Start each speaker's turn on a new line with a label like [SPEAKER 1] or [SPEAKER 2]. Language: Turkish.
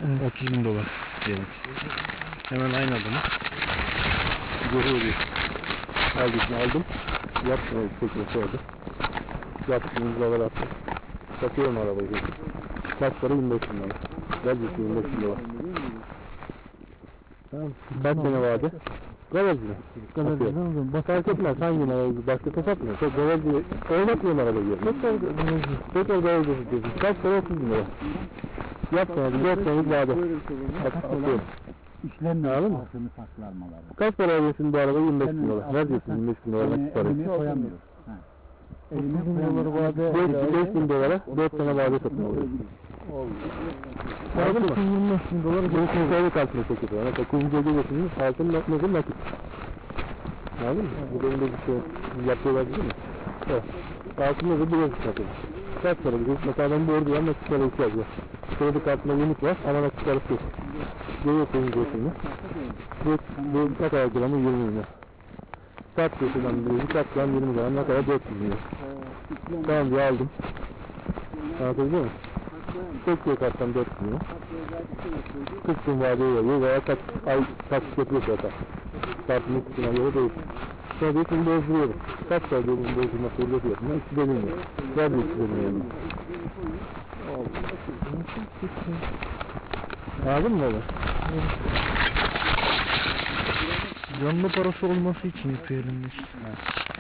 [SPEAKER 1] 30.000 dolar diyelim. Hemen aynı adamı. Görüyoruz. Aldım. Yaptım. Teknesi oldu. Yaptım. İmzalar attım. Satıyorum arabayı. Kaç para? 25.000 dolar. Gelecek 25.000 dolar. Tamam. Kaç tane vardı? Garajcı. Fark etmez hangi garajcı. Başka satmıyor. Çok garajcı. Oynatmıyorum arabayı. Tekrar garajcı diyorsun. Kaç para? 30.000 dolar. Yapmadım. 4 senelik vardı. Atıyorum.
[SPEAKER 2] İşlenmiyor.
[SPEAKER 1] Anladın mı? Kaç para alıyorsun bu arabayı? 25.000 dolar. Vereceksin 25.000 dolar nakit parayı.
[SPEAKER 2] Elini koyamıyor. Elini koyamıyor.
[SPEAKER 1] 5.000 dolara 4 sene vade satın alıyor. Anladın mı? 25.000 dolar gerisini koydu karşına çekiyor. Yani kuyumcuya geliyorsunuz, altın nakit nakit. Anladın mı? Bu benim de bir şey yapıyorlar değil mi? Evet. Altın nakit bir yazık nakit. Kaç para gidiyor? Mesela ben borcu var, nakit para ihtiyacı var. Kredi kartında limit var ama nakit parası yok. Geliyor kuyumcuya şimdi. Bu ne kadar gramı? 20 milyon. Sat diyorsundan bir sat gram 20 gram, ne kadar 400 milyon. Tamam diye aldım. Anlatabiliyor muyum? Çekiyor karttan 4 milyon. 40 gün vadeye veriyor veya kaç ay taksit yapıyorsa kart. Kartın üstüne göre değişiyor. Sonra diyor şimdi bozduruyorum. Kaç para diyor bunun bozulması öyle fiyatına? 2 bölünmüyor. Ver diyor 2 bölünmüyor. Anladın mı öyle?
[SPEAKER 3] Canlı parası olması için yapıyor elimde işte.